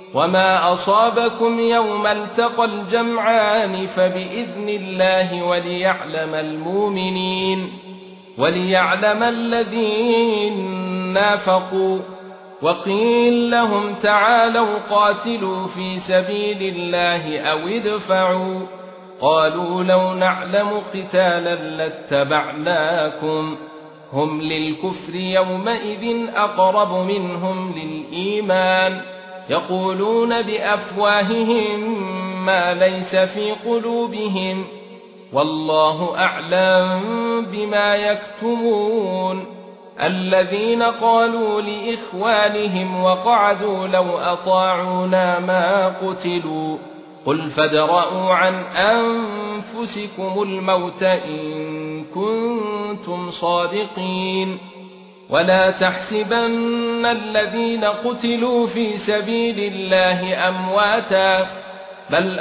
وما أصابكم يوم التقى الجمعان فبإذن الله وليعلم الذين نافقوا. وقيل لهم تعالوا قاتلوا في سبيل الله أو ادفعوا، قالوا لو نعلم قتالا لاتبعناكم، هم للكفر يومئذ أقرب منهم للإيمان، يقولون بأفواههم ما ليس في قلوبهم، والله أعلم بما يكتمون. الذين قالوا لإخوانهم وقعدوا لو أطاعونا ما قتلوا، قل فادرءوا عن أنفسكم الموت إن كنتم صادقين. ولا تحسبن الذين قتلوا في سبيل الله أمواتا، بل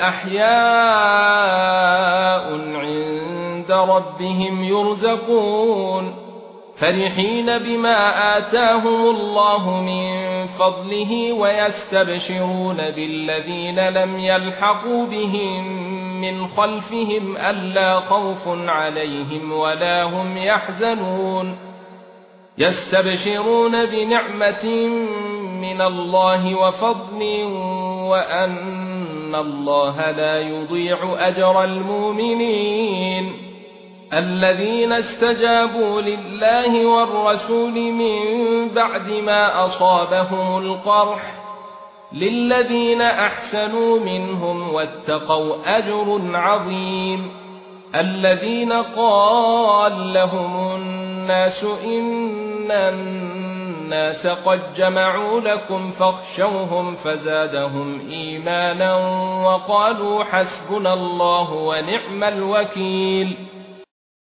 أحياء عند ربهم يرزقون، فرحين بما آتاهم الله من فضله ويستبشرون بالذين لم يلحقوا بهم من خلفهم ألا خوف عليهم ولا هم يحزنون، يستبشرون بنعمة من الله وفضل وأن الله لا يضيع أجر المؤمنين. الذين استجابوا لله والرسول من بعد ما أصابهم القرح للذين أحسنوا منهم واتقوا أجر عظيم. الذين قال لهم الناس إن الناس قد جمعوا لكم فاخشوهم فزادهم إيمانا وقالوا حسبنا الله ونعم الوكيل.